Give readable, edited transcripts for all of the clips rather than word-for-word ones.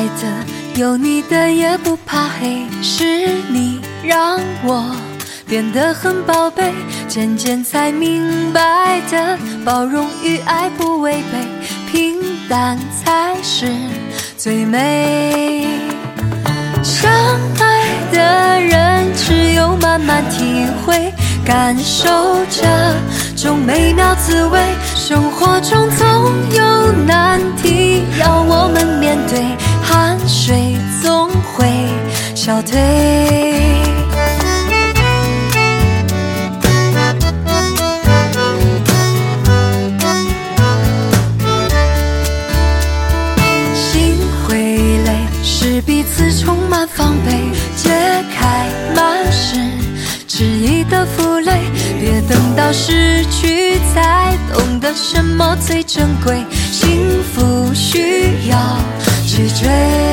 的，有你的也不怕黑，是你让我变得很宝贝，渐渐才明白的，包容与爱不违背，平淡才是最美。相爱的人只有慢慢体会，感受这种美妙滋味，生活中总有难题要我们面对，汗水总会消退。彼此充满防备，揭开满是迟疑的负累，别等到失去才懂得什么最珍贵，幸福需要去追。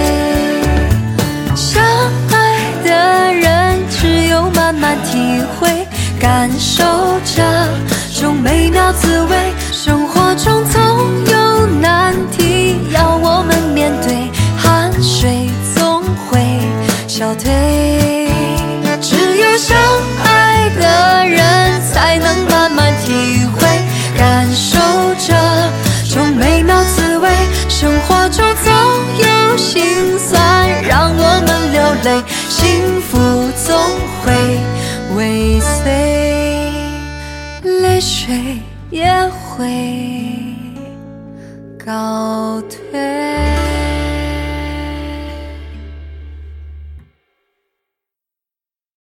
相爱的人只有慢慢体会，感受这种美妙滋味，生活中总有难题要我们面对，汗水总会消退。只有相爱的人才能慢慢体会，感受这种美妙滋味，生活中总有心酸让我们流泪，幸福总会尾随，泪水也会告退。